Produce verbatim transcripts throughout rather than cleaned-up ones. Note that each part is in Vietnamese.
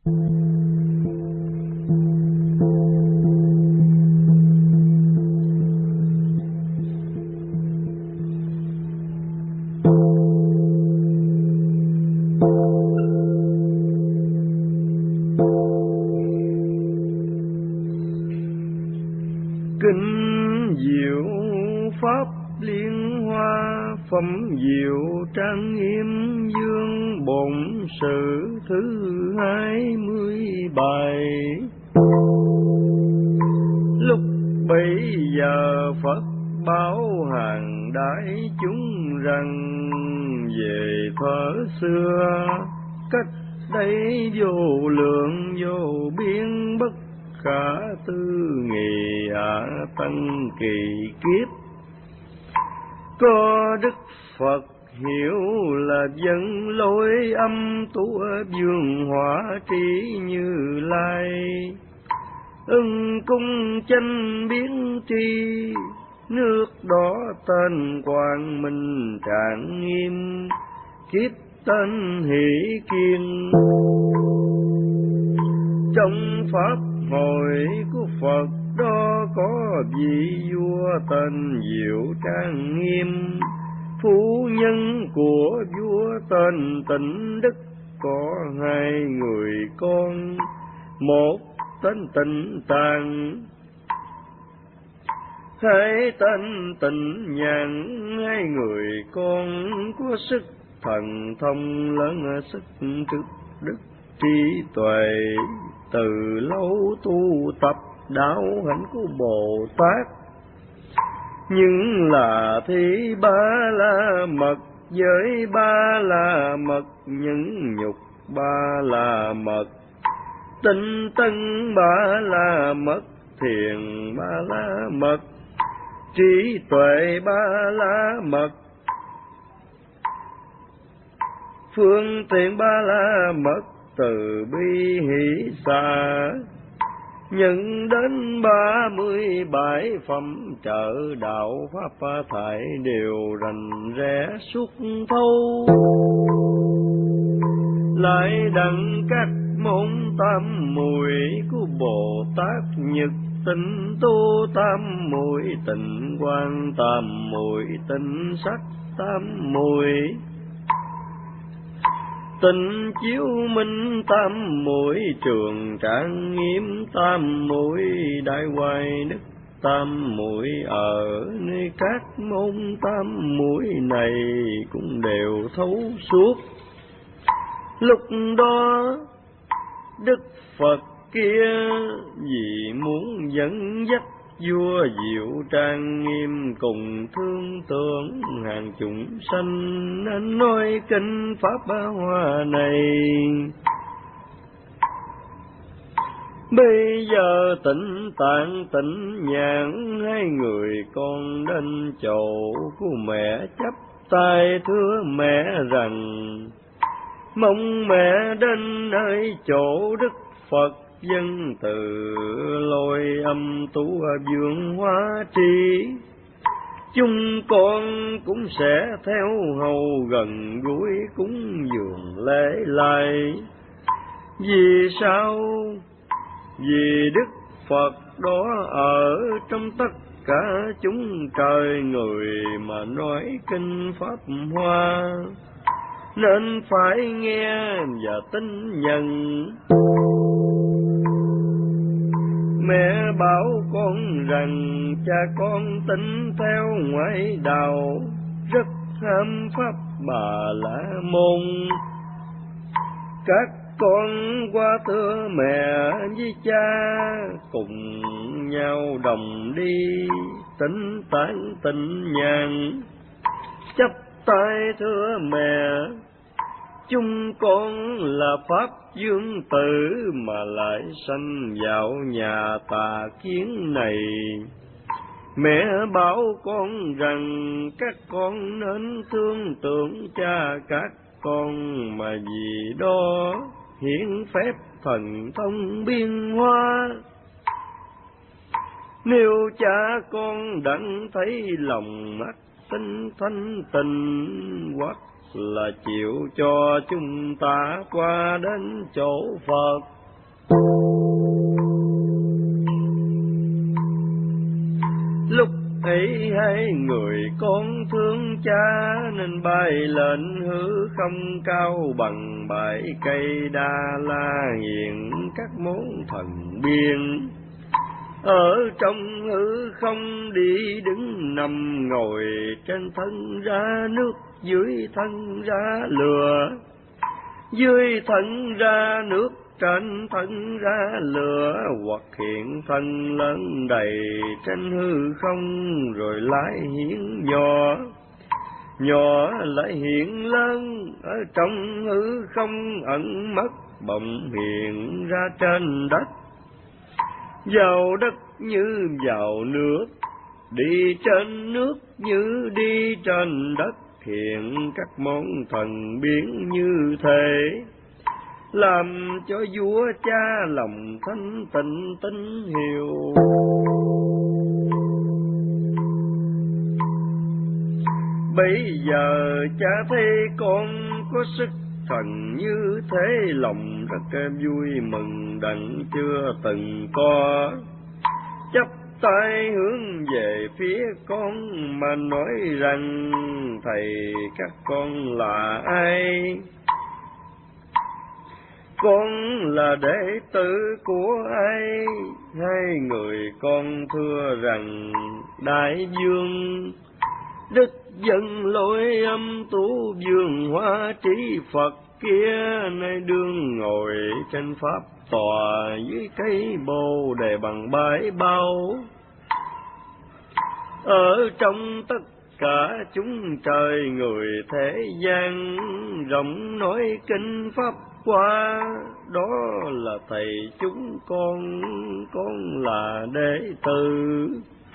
Kinh diệu pháp liên hoa, phẩm diệu trang nghiêm dương, bổn sự thứ hai mươi bài. Lúc bấy giờ Phật báo hàng đại chúng rằng, về thuở xưa cách đây vô lượng vô biên bất khả tư nghị ạ tăng kỳ kiếp, có Đức Phật hiểu là dân lối âm tú dương hỏa trí Như Lai, ưng cung tranh biến tri, nước đó tên Quang Minh Trạng Nghiêm, kiếp tên Hỷ Kiên. Trong pháp hội của Phật đó có vị vua tên Diệu Trang Nghiêm, phu nhân của vua tên Tịnh Đức, có hai người con, một tên Tịnh Tàng, hai tên Tịnh Nhàn. Hai người con có sức thần thông lớn, sức trước đức trí tuệ, từ lâu tu tập đạo hạnh của Bồ Tát. Nhưng là thi ba la mật, với ba la mật những nhục ba la mật, tinh tấn ba la mật, thiền ba la mật, trí tuệ ba la mật, phương tiện ba la mật, từ bi hỷ xả. Nhận đến ba mươi bảy phẩm trợ đạo pháp thải, đều rành rẽ suốt thâu. Lại đặng các môn tam muội của Bồ Tát, nhật tịnh tu tam muội, tịnh quang tam muội, tịnh sắc tam muội, tịnh chiếu minh tam muội, trường trạng nghiêm tam muội, đại hoài đức tam muội. Ở nơi các môn tam muội này cũng đều thấu suốt. Lúc đó Đức Phật kia vì muốn dẫn dắt vua Diệu Trang Nghiêm cùng thương tưởng hàng chúng sanh, nên nói kinh pháp hoa này. Bây giờ Tịnh Tạng Tịnh Nhàn, hai người con đến chỗ của mẹ, chắp tay thưa mẹ rằng, mong mẹ đến nơi chỗ Đức Phật dân từ lôi âm tú dương hóa tri. Chúng con cũng sẽ theo hầu gần gũi cúng dường lễ lai. Vì sao? Vì Đức Phật đó ở trong tất cả chúng trời người mà nói kinh pháp hoa, nên phải nghe và tin nhận. Mẹ bảo con rằng cha con tin theo ngoại đạo, rất ham pháp Bà La Môn. Các con qua thưa mẹ với cha, cùng nhau đồng đi Tịnh Tạng Tịnh Nhàn. Chắp tay thưa mẹ, chúng con là pháp dương tử mà lại sanh vào nhà tà kiến này. Mẹ bảo con rằng các con nên thương tưởng cha các con, mà vì đó hiển phép thần thông biên hoa. Nếu cha con đặng thấy lòng mắt tinh thanh tình, hoặc là chịu cho chúng ta qua đến chỗ Phật. Lúc ấy hai người con thương cha, nên bay lên hư không cao bằng bãi cây Đa La, hiện các món thần biên. Ở trong hư không đi đứng nằm ngồi, trên thân ra nước, dưới thân ra lửa. Dưới thân ra nước, trên thân ra lửa, hoặc hiện thân lớn đầy trên hư không, rồi lại hiện nhỏ. Nhỏ lại hiện lớn, ở trong hư không ẩn mất, bỗng hiện ra trên đất. Vào đất như vào nước, đi trên nước như đi trên đất, hiện các món thần biến như thế. Làm cho vua cha lòng thanh tịnh tín hiếu. Bây giờ cha thấy con có sức thần như thế, lòng rất vui mừng đặng chưa từng có. Chắp tay hướng về phía con mà nói rằng, thầy các con là ai? Con là đệ tử của ai? Hai người con thưa rằng, Đại vương Đức Dân Lôi Âm Tú Vương Hóa Trí Phật kia, nay đương ngồi trên pháp tòa dưới cây bồ đề bằng bãi bao. Ở trong tất cả chúng trời người thế gian, rộng nói kinh pháp qua, đó là thầy chúng con, con là đệ tử.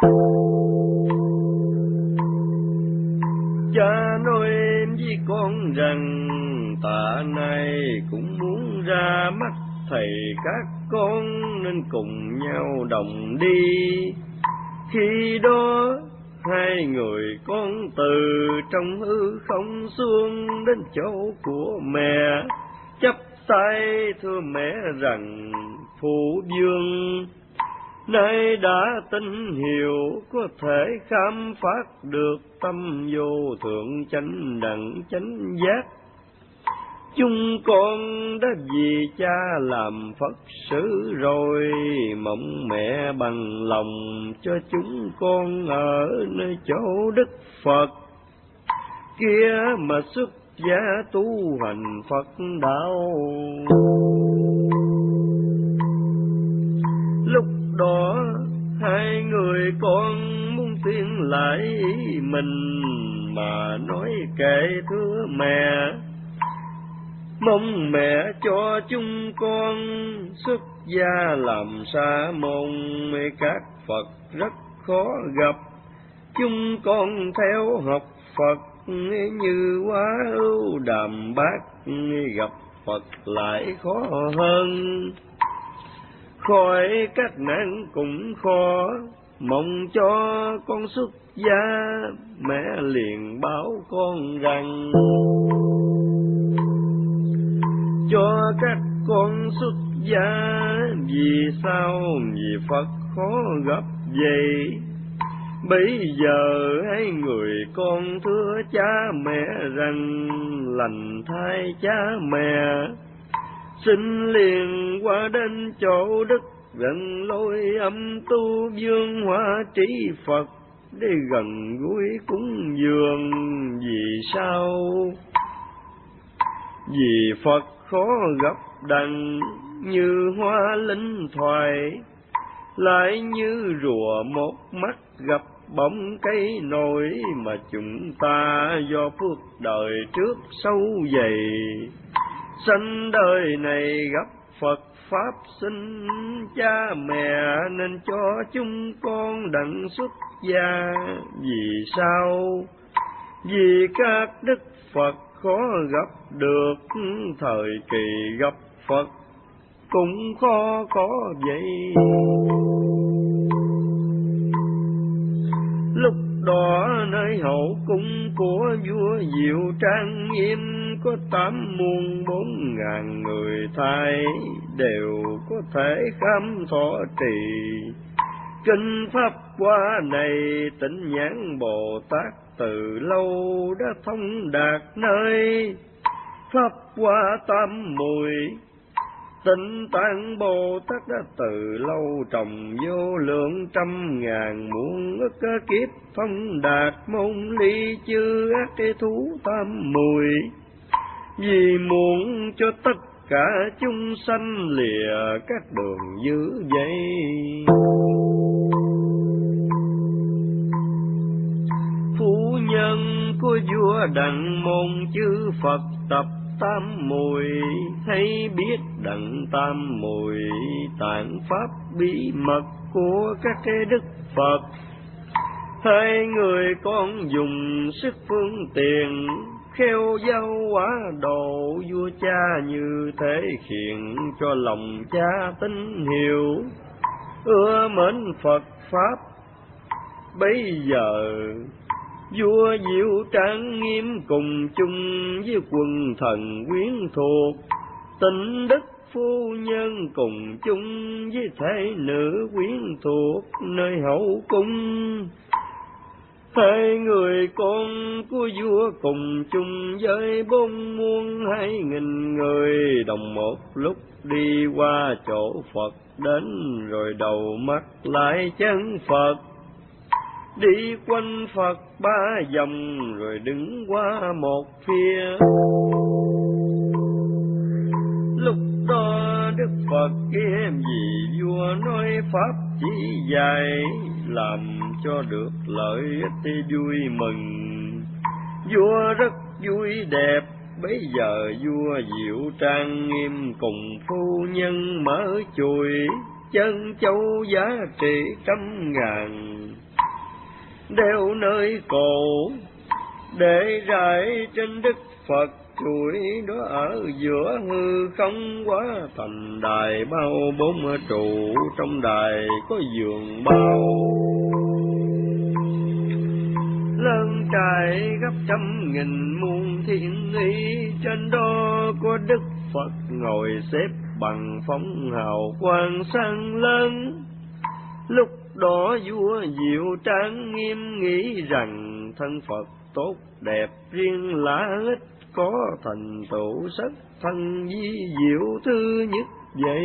Cha nói với con rằng, tạ nay cũng muốn ra mắt thầy các con, nên cùng nhau đồng đi. Khi đó hai người con từ trong hư không xuống đến chỗ của mẹ, chắp tay thưa mẹ rằng, phụ vương nay đã tin hiểu, có thể khám phát được tâm vô thượng chánh đẳng chánh giác. Chúng con đã vì cha làm Phật sự rồi, mong mẹ bằng lòng cho chúng con ở nơi chỗ Đức Phật kia mà xuất gia tu hành Phật đạo. Lúc đó hai người con muốn tuyên lại ý mình, mà nói kệ thưa mẹ, mong mẹ cho chúng con xuất gia làm sa môn. Các Phật rất khó gặp, chúng con theo học Phật như quá ưu đàm bát, gặp Phật lại khó hơn. Khỏi các nạn cũng khó, mong cho con xuất gia. Mẹ liền báo con rằng, cho các con xuất gia. Vì sao? Vì Phật khó gặp vậy. Bây giờ hai người con thưa cha mẹ rằng, lành thay cha mẹ, xin liền qua đến chỗ Đức Dân Lôi Âm Tu Vương Hóa Trí Phật, để gần gũi cúng dường. Vì sao? Vì Phật khó gặp đặng như hoa linh thoại, lại như rùa một mắt gặp bóng cây nổi. Mà chúng ta do phước đời trước sâu dày, sanh đời này gặp Phật Pháp sinh cha mẹ, nên cho chúng con đặng xuất gia. Vì sao? Vì các đức Phật khó gặp được, thời kỳ gặp Phật cũng khó có vậy. Lúc đó nơi nơi hậu cung của vua Diệu Trang Nghiêm có tám muôn bốn ngàn người thay, đều có thể khám thọ trì kinh pháp qua này. Tịnh Nhãn Bồ Tát từ lâu đã thông đạt nơi pháp qua tam mùi. Tịnh Tạng Bồ Tát đã từ lâu trồng vô lượng trăm ngàn muôn ức kiếp thông đạt môn ly chư ác thú tam mùi, vì muốn cho tất cả chúng sanh lìa các đường dữ dây. Phu nhân của vua Đặng Môn chư Phật tập tam mùi, hay biết đặng tam mùi tạng pháp bí mật của các cái đức Phật. Hai người con dùng sức phương tiện khéo giao hóa độ vua cha, như thế khiển cho lòng cha tín hiểu ưa mến Phật pháp. Bây giờ vua Diệu Trang Nghiêm cùng chung với quần thần quyến thuộc, Tịnh Đức phu nhân cùng chung với thể nữ quyến thuộc nơi hậu cung. Hai người con của vua cùng chung với bốn muôn hai nghìn người, đồng một lúc đi qua chỗ Phật đến, rồi đầu mắt lại chân Phật. Đi quanh Phật ba vòng rồi đứng qua một phía. Lúc đó Đức Phật kia vì vua nói pháp chỉ dạy, làm cho được lợi ích thì vui mừng. Vua rất vui đẹp, bấy giờ vua Diệu Trang Nghiêm cùng phu nhân mở chùi, chân châu giá trị trăm ngàn đeo nơi cổ, để rải trên Đức Phật chuỗi đó ở giữa hư không quá thành đài bao bốn trụ, trong đài có giường bao lớn trải gấp trăm nghìn muôn thiên ý, trên đó có Đức Phật ngồi xếp bằng phong hào quang sáng lớn. Lúc đó vua Diệu Trang Nghiêm nghĩ rằng thân Phật tốt đẹp riêng lạ ít, có thành tựu sắc thân di diệu thứ nhất vậy.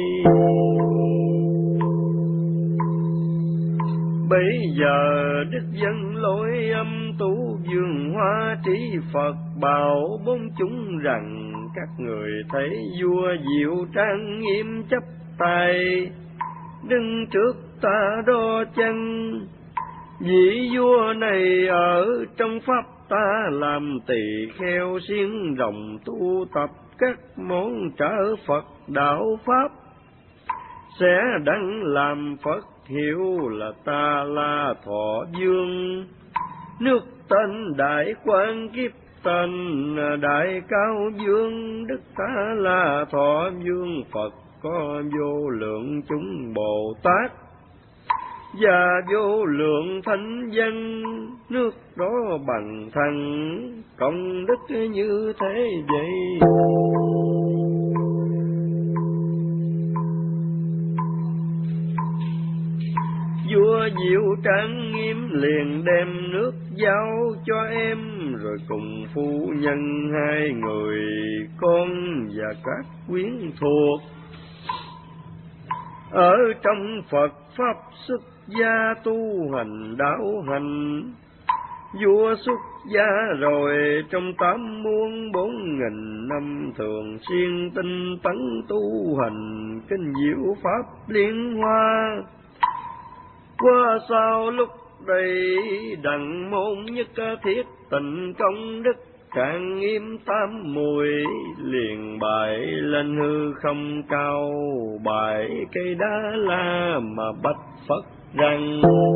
Bây giờ Đức Dân Lỗi Âm Tu vườn hoa trí Phật bảo bốn chúng rằng, các người thấy vua Diệu Trang Nghiêm chắp tay đứng trước ta đo chân. Vị vua này ở trong pháp ta làm tỳ kheo siêng rồng tu tập các món trợ Phật đạo pháp, sẽ đặng làm Phật hiệu là Ta La Thọ Vương. Nước tên Đại Quang, kiếp tên Đại Cao Vương. Đức Ta La Thọ Vương Phật có vô lượng chúng Bồ Tát và vô lượng thánh dân, nước đó bằng thần công đức như thế vậy. Vua Diệu Trang Nghiêm liền đem nước giao cho em, rồi cùng phu nhân hai người con và các quyến thuộc ở trong Phật pháp xuất gia tu hành đạo hành. Vua xuất gia rồi trong tám muôn bốn nghìn năm thường xuyên tinh tấn tu hành kinh diệu pháp liên hoa. Qua sau lúc đây Đặng Môn nhất thiết tịnh công đức Trang Nghiêm tam mùi, liền bại lên hư không cao, bại cây đá la mà bạch Phật rằng: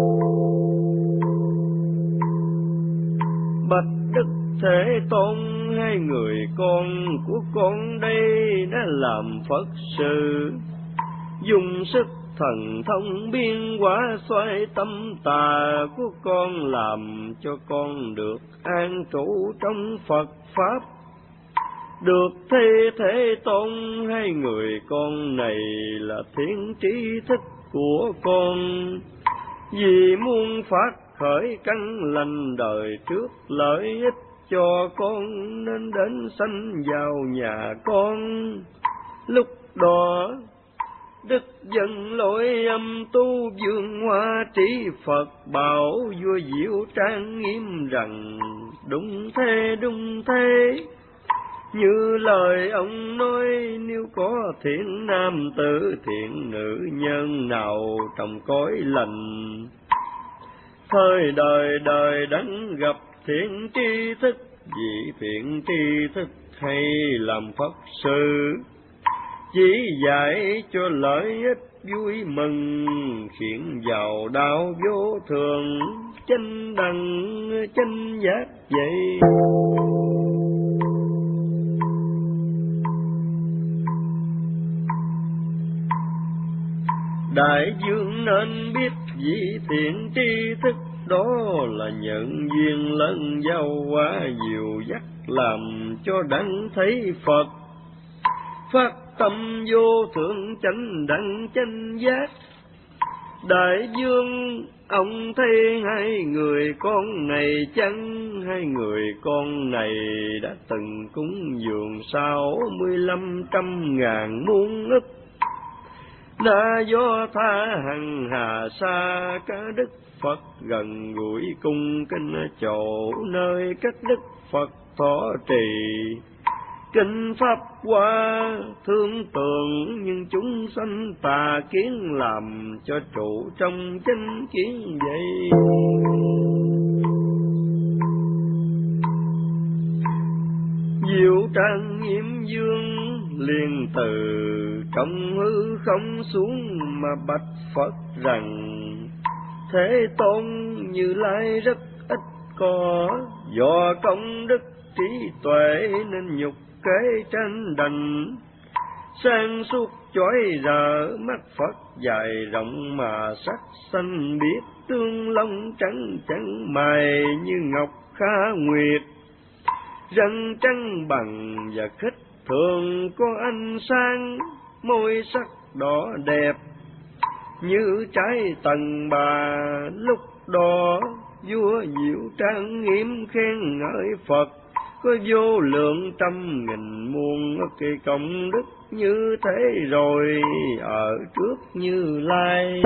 bạch Đức Thế Tôn, hai người con của con đây đã làm Phật sự, dùng sức thần thông biên hóa xoay tâm tà của con, làm cho con được an trụ trong Phật Pháp. Được thế Thế Tôn, hai người con này là thiện tri thức của con, vì muốn phát khởi căn lành đời trước lợi ích cho con, nên đến sanh vào nhà con. Lúc đó đức dân lỗi âm tu vương hoa trí Phật bảo vua Diệu trang nghiêm rằng: đúng thế đúng thế, như lời ông nói, nếu có thiện nam tử thiện nữ nhân nào trong cõi lành, thời đời đời đấng gặp thiện tri thức, vì thiện tri thức hay làm Phật sự, chỉ dạy cho lợi ích vui mừng, khiến vào đạo vô thường, chánh đẳng chánh giác vậy. Đại dương nên biết vị thiện tri thức đó là nhận duyên lẫn giao hóa dìu dắt, làm cho đặng thấy Phật, phát tâm vô thượng chánh đẳng chánh giác. Đại vương ông thấy hai người con này chăng? Hai người con này đã từng cúng dường sáu mươi lăm trăm ngàn muôn ức, đã do tha hằng hà xa cả đức Phật gần gũi cung kính chỗ nơi các đức Phật thọ trì. Kinh Pháp Hoa thương tượng, nhưng chúng sanh tà kiến làm cho trụ trong chánh kiến vậy. Diệu trang nghiêm dương liền từ trong hư không xuống mà bạch Phật rằng: Thế Tôn Như Lai rất ít có, do công đức trí tuệ nên nhục kế tranh đành, sang suốt chói rờ mắt Phật dài rộng mà sắc xanh biết, tương long trắng trắng mày như ngọc khá nguyệt, răng trắng bằng và khích thường có ánh sáng, môi sắc đỏ đẹp như trái tầng bà. Lúc đó vua Diệu trang nghiêm khen ngợi Phật, có vô lượng trăm nghìn muôn kỳ công đức như thế rồi ở trước Như Lai.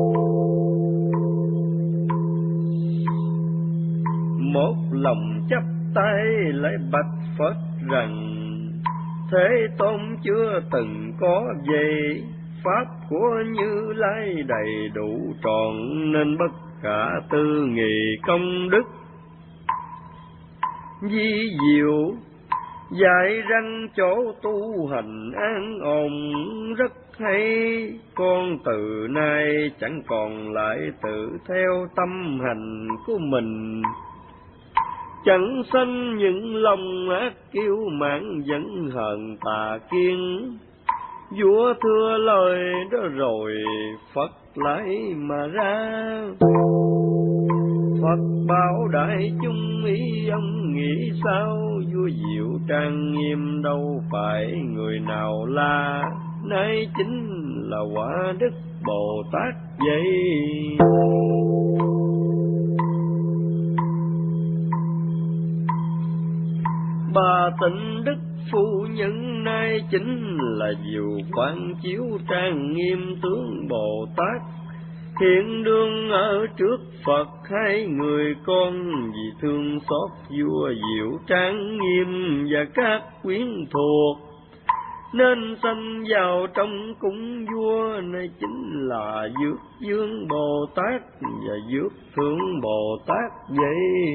Một lòng chắp tay lại bạch Phật rằng: Thế Tôn chưa từng có vậy, pháp của Như Lai đầy đủ tròn, nên bất khả tư nghị công đức. Di diệu dạy răng chỗ tu hành an ổn rất hay, con từ nay chẳng còn lại tự theo tâm hành của mình, chẳng sanh những lòng ác kiêu mạn giận hờn tà kiên. Vua thưa lời đó rồi Phật lại mà ra, Phật bảo đại chúng ý ông nghĩ sao? Vua Diệu trang nghiêm đâu phải người nào la, nay chính là quả đức Bồ Tát vậy. Bà Tịnh Đức phu nhân nay chính là diệu quang chiếu trang nghiêm tướng Bồ Tát, hiện đương ở trước Phật hai người con, vì thương xót vua Diệu trang nghiêm và các quyến thuộc, nên sanh vào trong cung vua. Này chính là Dược Dương Bồ Tát và Dược Thượng Bồ Tát vậy.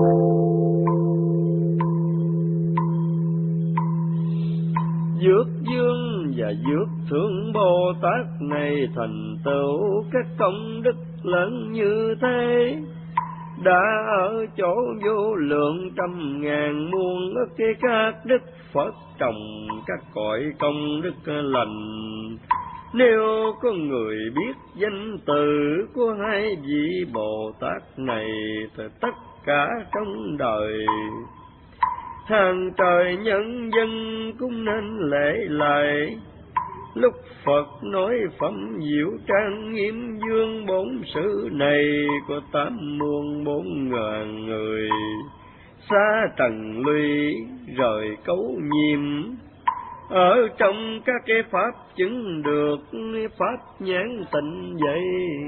Dược Dương và Dược Thượng Bồ Tát này thành tựu các công đức lớn như thế, đã ở chỗ vô lượng trăm ngàn muôn ức các đức Phật trồng các cõi công đức lành, Nếu có người biết danh từ của hai vị Bồ Tát này thì tất cả trong đời hàng trời nhân dân cũng nên lễ lại. Lúc Phật nói phẩm diệu trang nghiêm dương bốn sự này, có tám muôn bốn ngàn người xa trần ly rời cấu nhiêm, ở trong các cái pháp chứng được pháp nhãn tịnh vậy.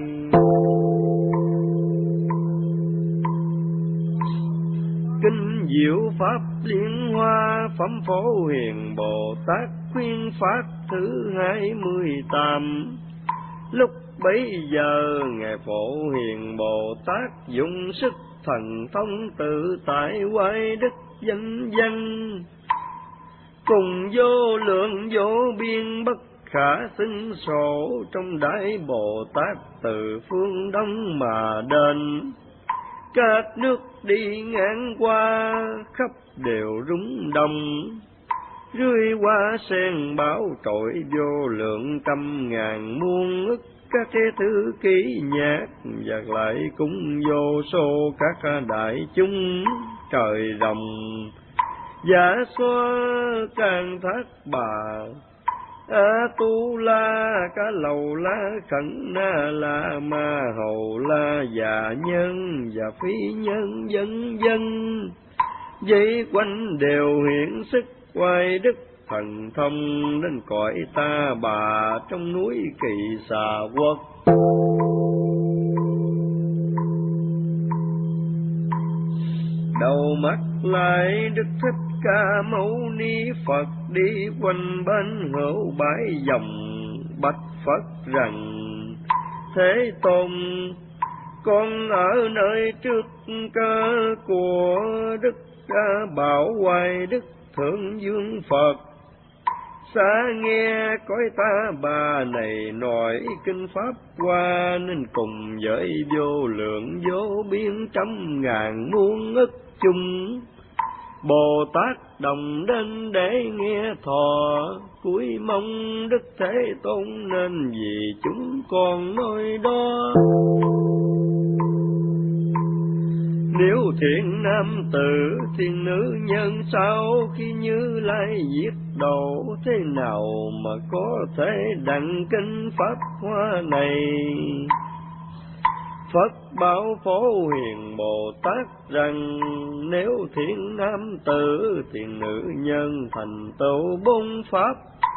Kinh diệu pháp liên hoa phẩm phổ hiền Bồ Tát khuyên pháp thứ hai mươi tám. Lúc bấy giờ ngài Phổ hiền Bồ Tát dùng sức thần thông tự tại quay đức danh danh, cùng vô lượng vô biên bất khả xưng số, trong đại Bồ Tát từ phương đông mà đến. Các nước đi ngang qua khắp đều rúng động, rơi qua sen bão trội vô lượng trăm ngàn muôn ức các thế thứ ký nhạc, và lại cũng vô số các đại chúng trời rồng giả xoa can thác bà A Tu La Cá Lầu La Khẩn Na La Ma Hầu La Già Nhân và Phi Nhân vân vân, dây quanh đều hiện sức quay đức thần thông đến cõi ta bà trong núi Kỳ Xà Quốc. Đầu mắt lại Đức Thích Ca Mâu Ni Phật đi quanh bên hữu bãi dòng, bạch Phật rằng: Thế Tôn, con ở nơi trước cơ của Đức Bảo Hoài Đức Thượng Dương Phật, xa nghe cõi ta bà này nói kinh pháp qua, nên cùng với vô lượng vô biên trăm ngàn muôn ức chung Bồ Tát đồng đến để nghe thọ, cúi mong Đức Thế Tôn nên vì chúng con nơi đó. Nếu thiện nam tử thiện nữ nhân sau khi Như Lai giết độ, thế nào mà có thể đặng kinh pháp hoa này? Phật bảo Phổ hiền Bồ Tát rằng: Nếu thiện nam tử thiện nữ nhân thành tựu bốn pháp,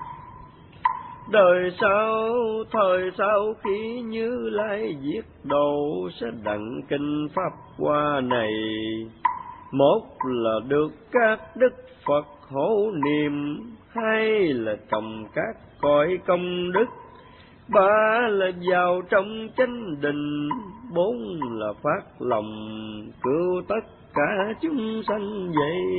đời sau thời sau khi Như Lai giết độ sẽ đặng kinh pháp hoa này. Một là được các đức Phật hộ niệm, hai là trồng các cõi công đức, ba là vào trong chánh định, bốn là phát lòng cứu tất cả chúng sanh vậy.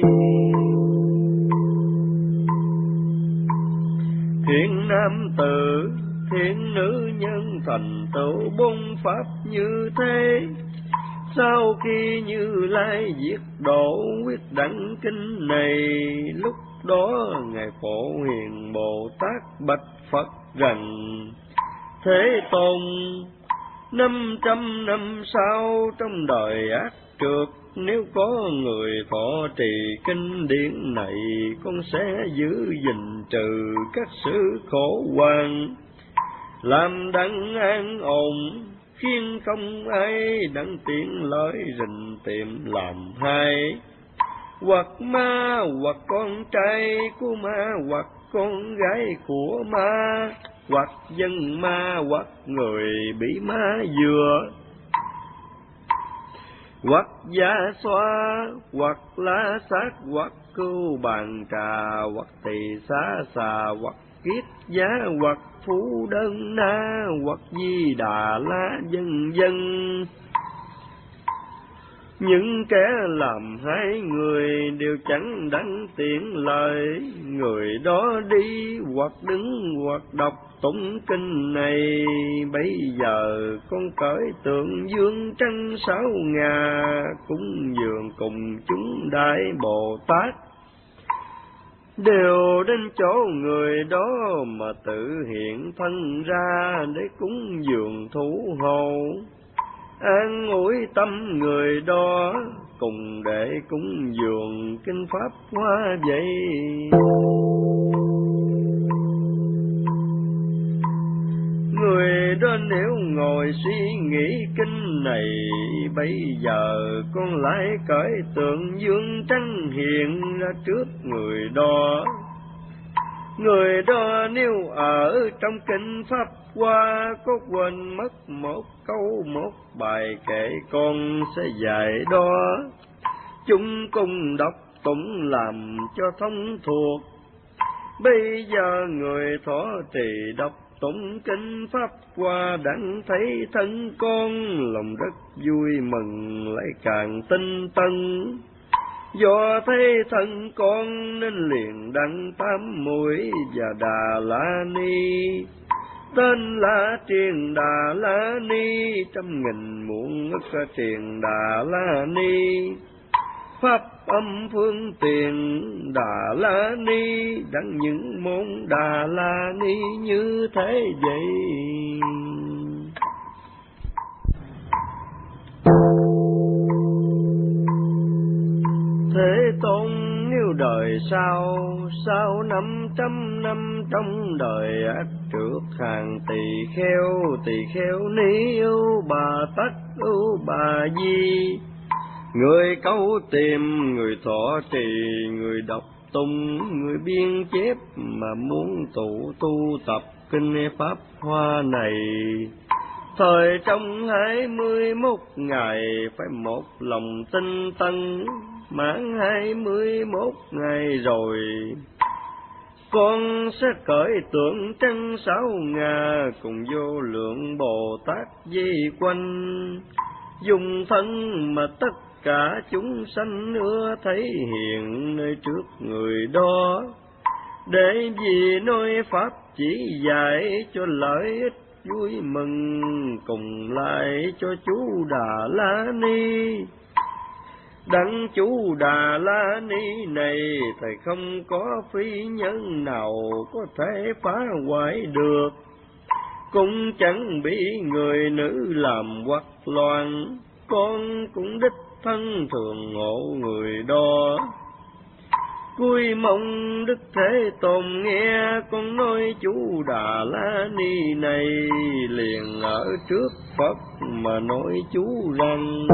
Thiện nam tử thiện nữ nhân thành tựu bốn pháp như thế, sau khi Như Lai diệt độ quyết đặng kinh này, lúc đó ngài Phổ hiền Bồ Tát bạch Phật rằng: Thế Tôn, năm trăm năm sau trong đời ác trượt, nếu có người thọ trì kinh điển này, con sẽ giữ gìn trừ các sự khổ hoạn, làm đặng an ổn, khiến không ai đặng tiện lợi rình tìm làm hai. Hoặc ma hoặc con trai của ma, hoặc con gái của ma, hoặc dân ma hoặc người bị ma dừa, hoặc gia xoa, hoặc lá sát, hoặc cưu bàn trà, hoặc tỳ xá xà, hoặc kiết giá, hoặc phú đơn na, hoặc di đà la vân vân. Những kẻ làm hai người đều chẳng đặng tiện lời, người đó đi hoặc đứng hoặc đọc tụng kinh này. Bây giờ con cởi tượng dương trăng sáu ngà, cúng dường cùng chúng đại Bồ Tát, đều đến chỗ người đó mà tự hiện thân ra để cúng dường thủ hộ, an ủi tâm người đó cùng để cúng dường kinh pháp hoa vậy. Người đó nếu ngồi suy nghĩ kinh này, bây giờ con lại cởi tượng dương trắng hiện ra trước người đó. Người đó nếu ở trong kinh pháp hoa có quên mất một câu một bài kệ, con sẽ dạy đó. Chúng cùng đọc tụng làm cho thông thuộc. Bây giờ người thọ trì đọc tụng kinh pháp hoa, đặng thấy thân con lòng rất vui mừng lại càng tinh tấn. Do thấy thân con nên liền đặng tam muội và Đà La Ni, tên là Triền Đà La Ni, trăm nghìn muôn ức Triền Đà La Ni. Pháp âm phương tiền Đà La Ni, đặng những môn Đà La Ni như thế vậy. Thế Tôn nếu đời sau, sau năm trăm năm trong đời ác trước hàng tỳ kheo, tỳ kheo ni ưu bà tắc ưu bà di. Người câu tìm, người thọ trì, người đọc tụng, người biên chép mà muốn tụ tu tập kinh pháp hoa này. Thời trong hai mươi mốt ngày phải một lòng tinh tấn, mãn hai mươi mốt ngày rồi con sẽ cởi tượng trăng sáu ngà cùng vô lượng Bồ Tát di quanh, dùng thân mà tất cả chúng sanh ưa thấy hiện nơi trước người đó, để vì nói pháp chỉ dạy cho lợi ích vui mừng cùng lại cho chú Đà La Ni. Đặng chú Đà La Ni này thầy không có phi nhân nào có thể phá hoại được, cũng chẳng bị người nữ làm hoặc loạn, con cũng đích thân thường hộ người đó. Cúi mong Đức Thế Tôn nghe con nói chú Đà La Ni này, liền ở trước Phật mà nói chú rằng: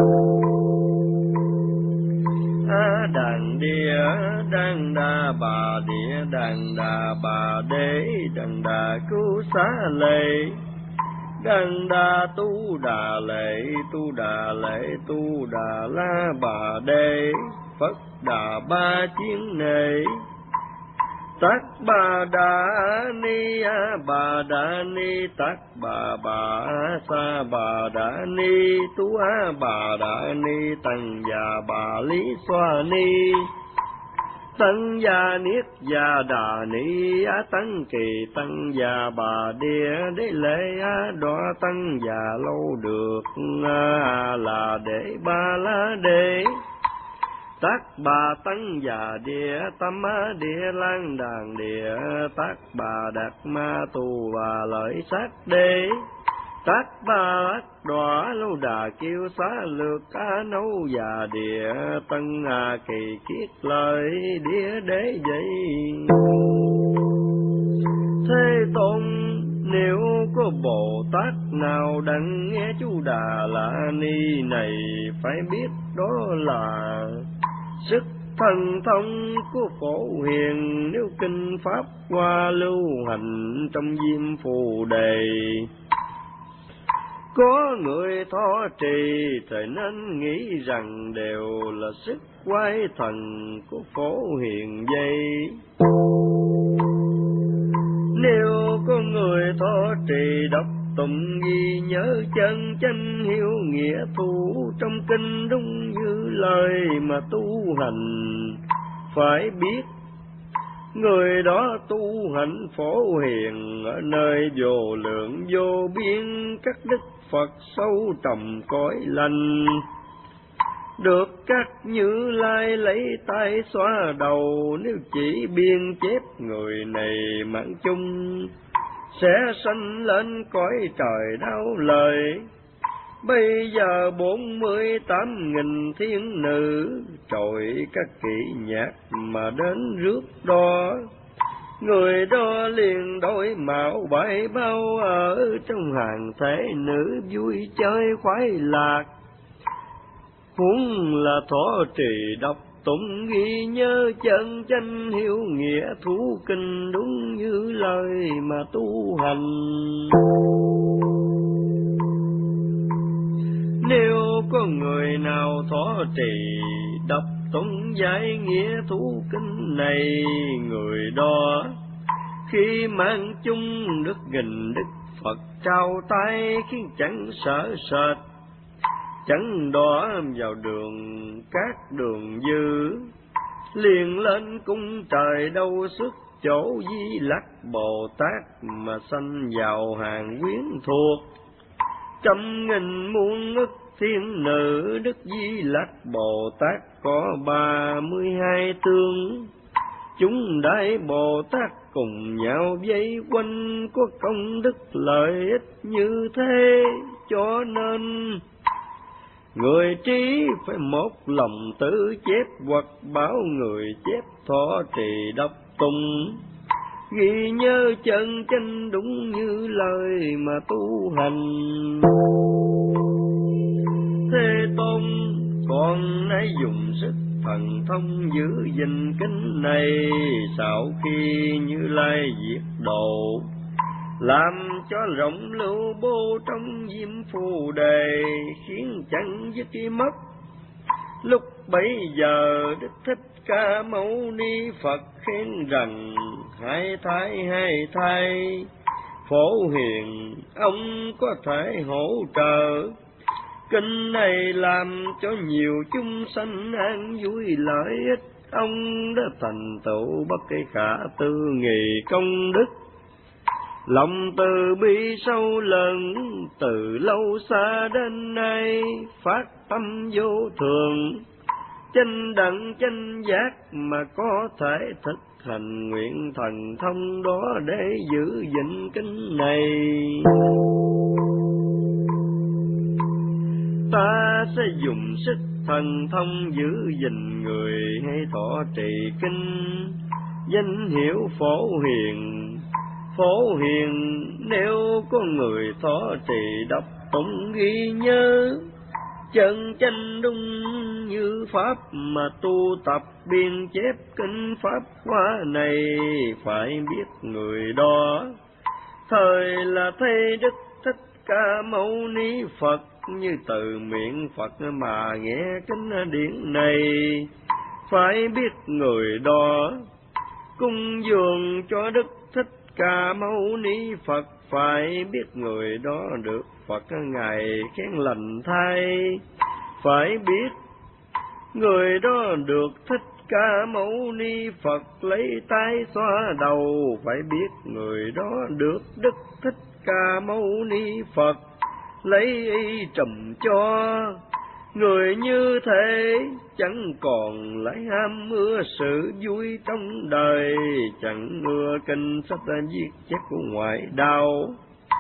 A Đàn Địa Đàn Đà Bà Địa Đàn Đà Bà Đế Đàn Đà Cứu Xá Lệ Đàn Đà Tu Đà Lệ Tu Đà Lệ Tu Đà La Bà Đế Phật Đà Ba Chiến Nệ Tát Bà Đà Ni A Bà Đà Ni Tát Bà Bà Sa Bà Đà Ni Tu A Bà Đà Ni Tăng Già Bà Lý Xoa Ni Tăng Già Niết Già Đà Ni Á Tăng Kỳ Tăng Già Bà Địa Đế Lễ Á Đọa Tăng Già Lâu Được A là Đế Ba La Đế Tát Bà Tăng Già Địa Tâm Á Địa Lang Đàn Địa Tát Bà Đạt Ma Tu Bà Lợi Sát Đế Tát Bà Ác Đọa Lâu Đà Kiêu Xá Lược Á Nấu Già Địa Tân A Kỳ Kiết Lợi Địa Đế vậy. Thế Tôn nếu có Bồ Tát nào đặng nghe chú Đà La Ni này, phải biết đó là sức thần thông của Phổ Hiền. Nếu kinh pháp hoa lưu hành trong diêm phù đề, có người thọ trì thời nên nghĩ rằng đều là sức quái thần của Phổ Hiền dây. Nếu có người thọ trì đọc tụng ghi nhớ chân chánh hiếu nghĩa thu trong kinh đúng như lời mà tu hành, phải biết người đó tu hạnh Phổ Hiền ở nơi vô lượng vô biên các đức Phật sâu trầm cõi lành. được các Như Lai lấy tay xóa đầu. Nếu chỉ biên chép người này mạng chung, sẽ sanh lên cõi trời đau lời. Bây giờ bốn mươi tám nghìn thiên nữ, trội các kỹ nhạc mà đến rước đo. Người đó liền đổi mạo bãi bao, ở trong hàng thể nữ vui chơi khoái lạc. Huống là thọ trì đọc tụng ghi nhớ, chân chánh hiếu nghĩa thú kinh, đúng như lời mà tu hành. Nếu có người nào thọ trì đọc tụng giải nghĩa thú kinh này, người đó khi mang chung đức nghìn đức Phật trao tay, khiến chẳng sợ sệt, chẳng đỏ vào đường các đường dư. Liền lên cung trời đâu sức chỗ Di Lặc Bồ Tát, mà sanh vào hàng quyến thuộc. Trăm nghìn muôn ức thiên nữ, Đức Di Lặc Bồ Tát có ba mươi hai tướng. Chúng Đại Bồ Tát cùng nhau vây quanh, có công đức lợi ích như thế. Cho nên người trí phải một lòng tự chép, hoặc bảo người chép thọ trì đọc tụng, ghi nhớ chân chánh đúng như lời mà tu hành. Thế Tôn con hãy dùng sức thần thông giữ gìn kinh này, sau khi Như Lai diệt độ, làm cho rộng lưu bố trong diêm phù đề, khiến chẳng dứt mất. Lúc bấy giờ Đức Thích Ca Mâu Ni Phật khen rằng, hai thai hai thai Phổ Hiền ông có thể hỗ trợ. Kinh này làm cho nhiều chúng sanh an vui lợi ích, ông đã thành tựu bất kỳ khả tư nghị công đức. Lòng từ bi sâu lớn, từ lâu xa đến nay, phát tâm vô thường, chánh đẳng chánh giác, mà có thể thực hành nguyện thần thông đó để giữ gìn kinh này. Ta sẽ dùng sức thần thông giữ gìn người hay thọ trì kinh, danh hiệu Phổ Hiền. Phổ Hiền nếu có người thọ trì đọc tụng ghi nhớ, chân chánh đúng như pháp mà tu tập biên chép kinh pháp hóa này, phải biết người đó thời là thầy Đức Thích Ca Mâu Ni Phật, như từ miệng Phật mà nghe kinh điển này. Phải biết người đó cung dường cho Đức Thích Ca Mâu Ni Phật, phải biết người đó được Phật ngài khen lành thay. Phải biết người đó được Thích Ca Mâu Ni Phật lấy tay xoa đầu, phải biết người đó được Đức Thích Ca Mâu Ni Phật lấy y trùm cho. Người như thế chẳng còn lại ham ưa sự vui trong đời, chẳng ưa kinh sách viết chép của ngoại đạo,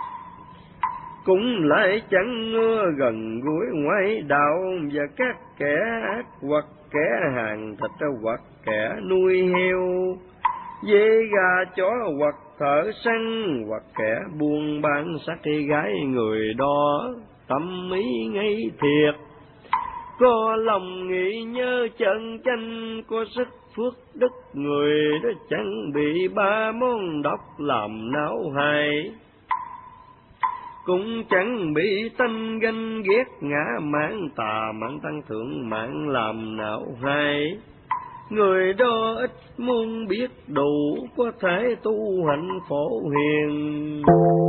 cũng lại chẳng ưa gần gũi ngoại đạo và các kẻ ác, hoặc kẻ hàng thịt, hoặc kẻ nuôi heo, dê gà chó, hoặc thợ săn, hoặc kẻ buôn bán sắc gái. Người đó tâm ý ngay thiệt, có lòng nghĩ nhớ chân chánh, có sức phước đức. Người đó chẳng bị ba món độc làm não hại, cũng chẳng bị tanh ganh ghét ngã mạn tà mạn tăng thượng mạng làm não hại. Người đó ít muốn biết đủ, có thể tu hạnh Phổ Hiền.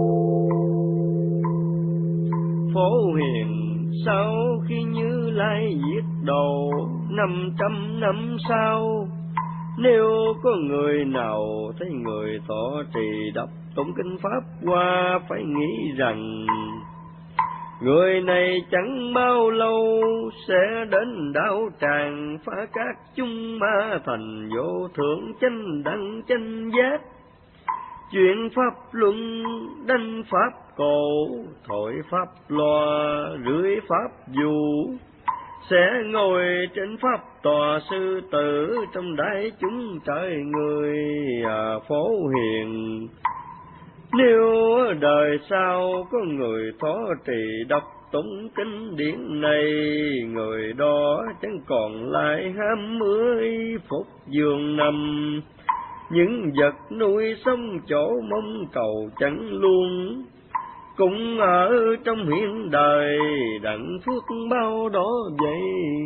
Phổ Hiền sau khi Như Lai diệt độ, năm trăm năm sau, nếu có người nào thấy người thọ trì đọc tụng kinh pháp qua, phải nghĩ rằng Người này chẳng bao lâu sẽ đến đạo tràng, phá các chung ma thành vô thượng chánh đẳng chánh giác. Chuyện pháp luân đánh pháp cổ, thổi pháp loa rưỡi pháp dù, sẽ ngồi trên pháp tòa sư tử trong đại chúng trời người à, phổ hiền. Nếu đời sau có người thọ trì đọc tụng kinh điển này, người đó chẳng còn lại ham mươi phúc giường nằm. Những vật nuôi sống chỗ mong cầu chẳng luôn, cũng ở trong hiện đời đặng phước bao đó vậy.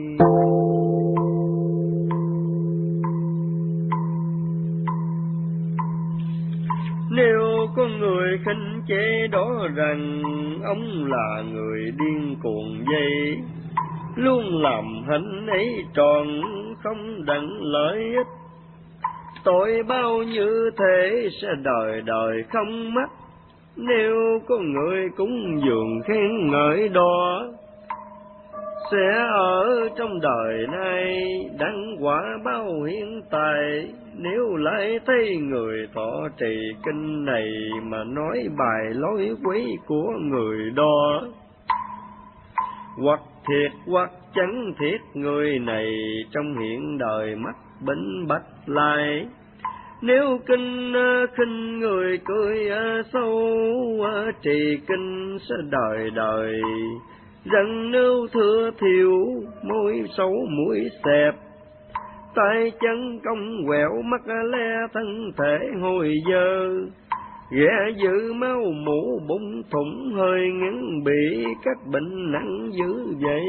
Nếu có người khinh chế đó rằng ông là người điên cuồng vậy, luôn làm hạnh ấy tròn không đặng lợi ích, tội bao như thế sẽ đời đời không mất. Nếu có người cúng dường khen ngợi đó, sẽ ở trong đời này đặng quả bao hiện tại. Nếu lại thấy người thọ trì kinh này mà nói bài lối quấy của người đó, hoặc thiệt hoặc chẳng thiệt, người này trong hiện đời mắc bệnh bạch lai. Nếu kinh khinh người cười sâu, trì kinh sẽ đời đời. Rằng nếu thừa thiểu, môi xấu mũi xẹp, tay chân cong quẹo, mắt le thân thể hồi dơ, ghẻ dữ máu mủ bụng thủng hơi ngắn, bị các bệnh nặng dữ vậy.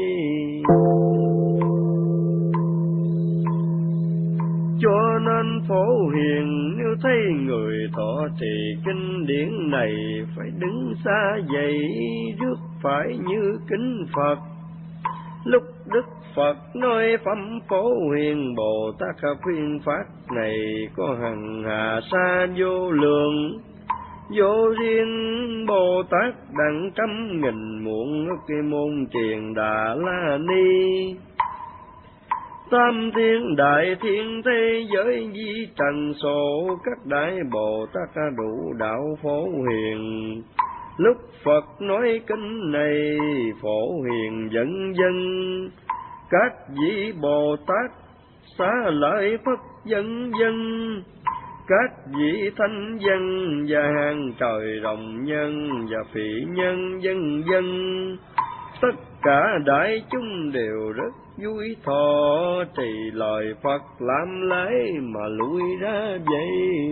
Cho nên phổ hiền nếu thấy người thọ trì kinh điển này, phải đứng xa dậy rước phải như kính Phật. Lúc Đức Phật nói phẩm phổ hiền Bồ Tát khuyên pháp này, có hằng hà sa vô lượng. Vô riêng Bồ Tát đặng trăm nghìn muộn cái môn truyền Đà La Ni. Tam thiên đại thiên thế giới di trần số, các đại Bồ Tát đủ đạo phổ hiền. Lúc Phật nói kinh này phổ hiền dẫn dân, các vị Bồ Tát xá lợi Phật dân dân. Các vị thánh dân và hàng trời rộng nhân và phỉ nhân dân dân, tất cả đại chúng đều rất vui thọ trì lời Phật làm lễ mà lui ra vậy.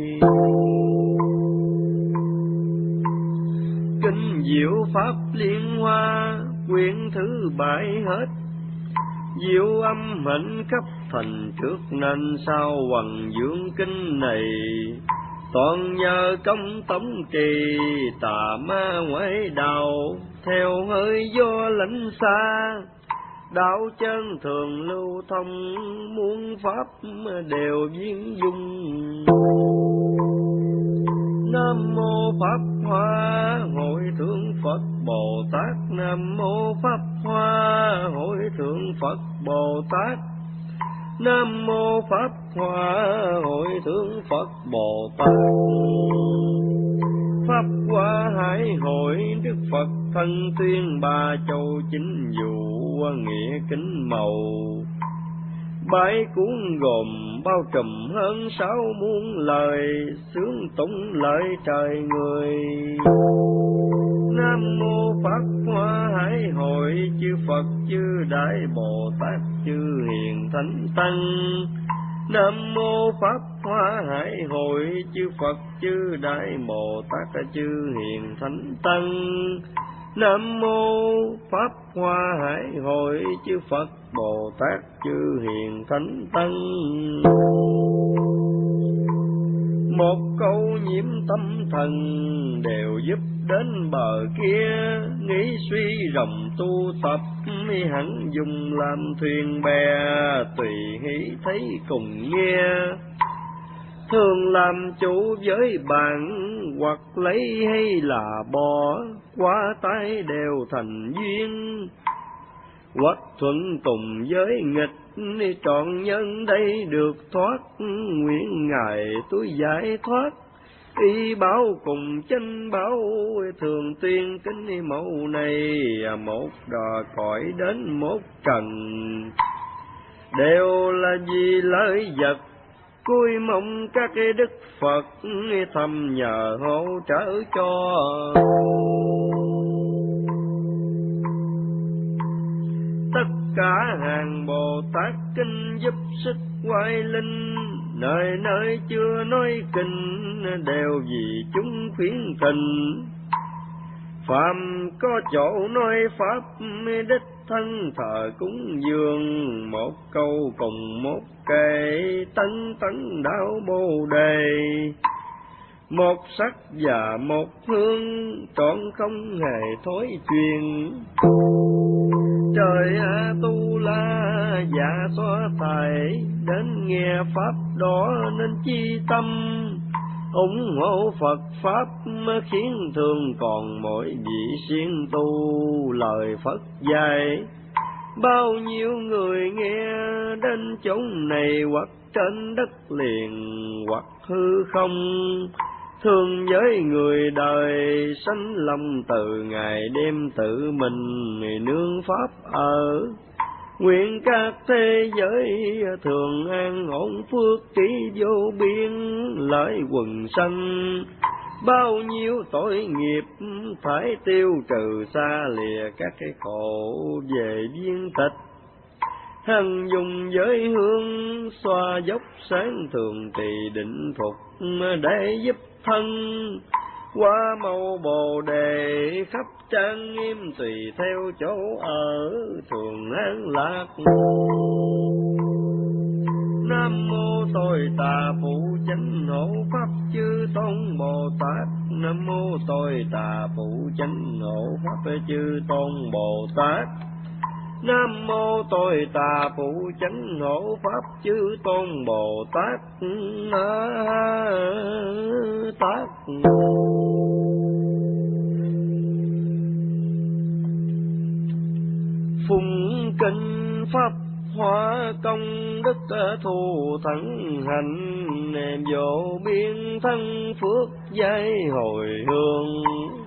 Kinh diệu pháp liên hoa quyển thứ bảy hết, diệu âm hạnh khắp thành trước, nên sao hoằng dưỡng kinh này. Toàn nhờ công tống trì tà ma ngoại đạo, theo hơi gió lãnh xa. Đạo chân thường lưu thông, muôn pháp đều viên dung. Nam mô Pháp Hoa Hội Thượng Phật Bồ Tát. Nam mô Pháp Hoa Hội Thượng Phật Bồ Tát. Nam mô Pháp Hoa Hội Thượng Phật Bồ Tát. Pháp Hoa Hải Hội Đức Phật thân tuyên ba châu chính vụ, nghĩa kính màu. Bái cuốn gồm bao trùm hơn sáu muôn lời, sướng tụng lợi trời người. Nam mô Pháp Hoa Hải Hội chư Phật chư Đại Bồ Tát chư Hiền Thánh Tăng. Nam mô Pháp Hoa Hải Hội chư Phật chư Đại Bồ Tát chư Hiền Thánh Tăng. Nam mô Pháp Hoa Hải Hội chư Phật Bồ Tát chư Hiền Thánh Tăng. Một câu nhiễm tâm thần đều giúp đến bờ kia, nghĩ suy rộng tu tập hẳn dùng làm thuyền bè, tùy hỷ thấy cùng nghe. thường làm chủ với bạn, hoặc lấy hay là bỏ, qua tay đều thành duyên. Hoặc thuận tùng với nghịch, trọn nhân đây được thoát, nguyện Ngài tôi giải thoát. Y báo cùng chân báo, thường tuyên kính mẫu này, một đò cõi đến một trần. Đều là vì lợi vật, cúi mong các đức Phật, thầm nhờ hỗ trợ cho. Tất cả hàng Bồ Tát kinh giúp sức oai linh, nơi nơi chưa nói kinh, đều vì chúng khuyến tình. Phạm có chỗ nói pháp, đích thân thờ cúng dường, một câu cùng một kệ, tấn tấn đạo Bồ Đề. Một sắc và một hương, trọn không hề thối truyền. Trời A Tu La dạ xóa tài, đến nghe pháp đó nên chi tâm. Ủng hộ Phật Pháp khiến thường còn mỗi vị siêng tu lời Phật dạy. Bao nhiêu người nghe đến chốn này, hoặc trên đất liền hoặc hư không, thương với người đời sanh lòng từ ngày đêm tự mình nương pháp ở. Nguyện các thế giới thường an ổn phước trí vô biên, lợi quần sanh bao nhiêu tội nghiệp phải tiêu trừ, xa lìa các cái khổ về viên tịch. Hằng dùng giới hương xoa dốc sáng thường trì định phục, để giúp thân qua màu Bồ Đề khắp trang nghiêm, tùy theo chỗ ở thường an lạc. Nam mô Tôi Tà Phụ Chánh Hộ Pháp Chư Tôn Bồ Tát. Nam mô Tôi Tà Phụ Chánh Hộ Pháp Chư Tôn Bồ Tát. Nam mô Tôi Tà Phụ Chánh Hộ Pháp Chư Tôn Bồ Tát. Tát phụng kinh pháp hóa công đức thù thắng hành, vô biên thân phước giai hồi hương.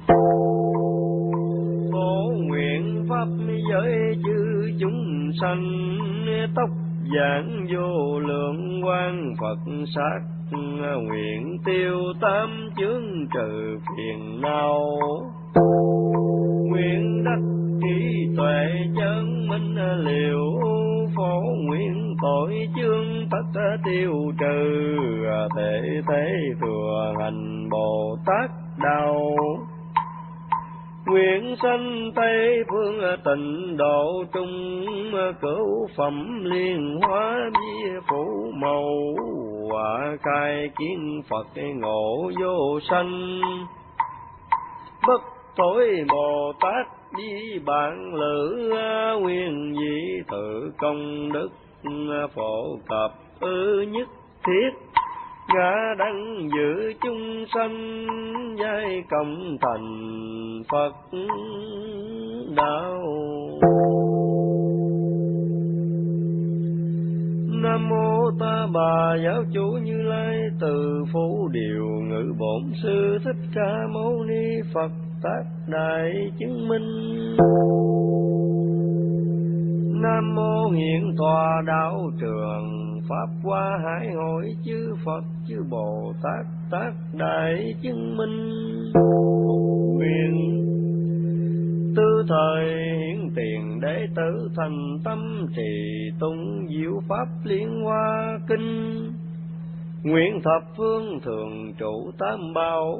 Phổ nguyện pháp giới chư chúng sanh, tóc giảng vô lượng quang Phật sát. Nguyện tiêu tám chướng trừ phiền não, nguyện đắc trí tuệ chân minh liều. Phổ nguyện tội chướng tất tiêu trừ, thể thế thừa hành Bồ Tát đạo. Nguyện sanh Tây phương tịnh độ trung, cửu phẩm liên hóa vi phủ màu. Quả khai kiến Phật ngộ vô sanh, bất tối Bồ Tát đi bạn lữ. Nguyên vị tự công đức phổ cập ư nhất thiết, ngã đăng giữ chúng sanh giai cộng thành Phật đạo. Nam mô Ta Bà Giáo Chủ Như Lai, từ Phú Điều Ngự Bổn Sư Thích Ca Mâu Ni Phật, tác đại chứng minh. Nam mô Hiện Tòa Đạo Trường, pháp qua hải hội chư Phật chư Bồ Tát, tác đại chứng minh. Nguyện tư thời hiển tiền đệ tử thành tâm trì tụng diệu pháp liên hoa kinh. Nguyện thập phương thường trụ tam bảo,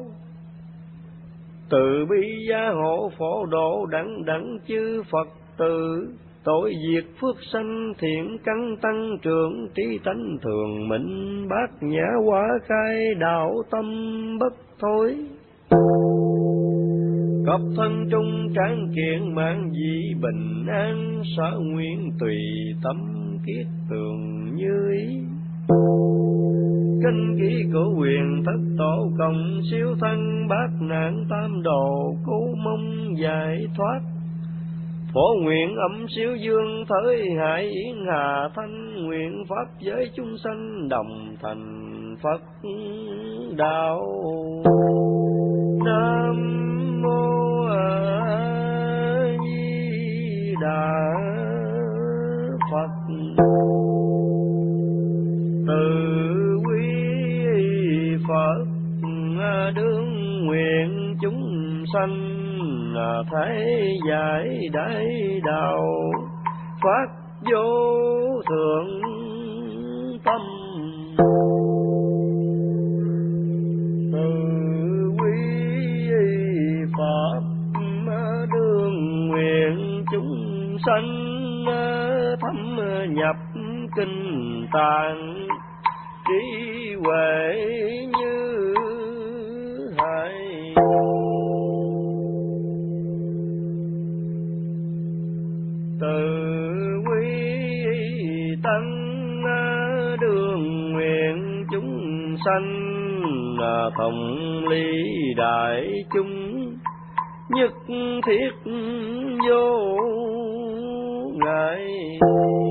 từ bi gia hộ phổ độ đẳng đẳng chư Phật tử. Tội diệt phước sanh thiện căn tăng trưởng, trí tánh thường minh bát nhã hóa khai đạo tâm bất thối. Cập thân trung tráng kiện mạng dị bình an, sở nguyện tùy tâm kiết tường như ý. Kinh ký của quyền thất tổ cộng siêu thân bát nạn tam đồ cứu mong giải thoát. Phổ nguyện âm siêu dương thới hải yến hà thanh, nguyện pháp giới chúng sanh đồng thành Phật đạo. Nam mô A Di Đà Phật. Từ quý Phật đương nguyện chúng sanh thấy giải đại đạo, phát vô thượng tâm. Từ quý Pháp đương nguyện chúng sanh thâm nhập kinh tạng, trí huệ như hải. Từ quý tăng đường nguyện chúng sanh thống lý đại chúng, nhất thiết vô ngại.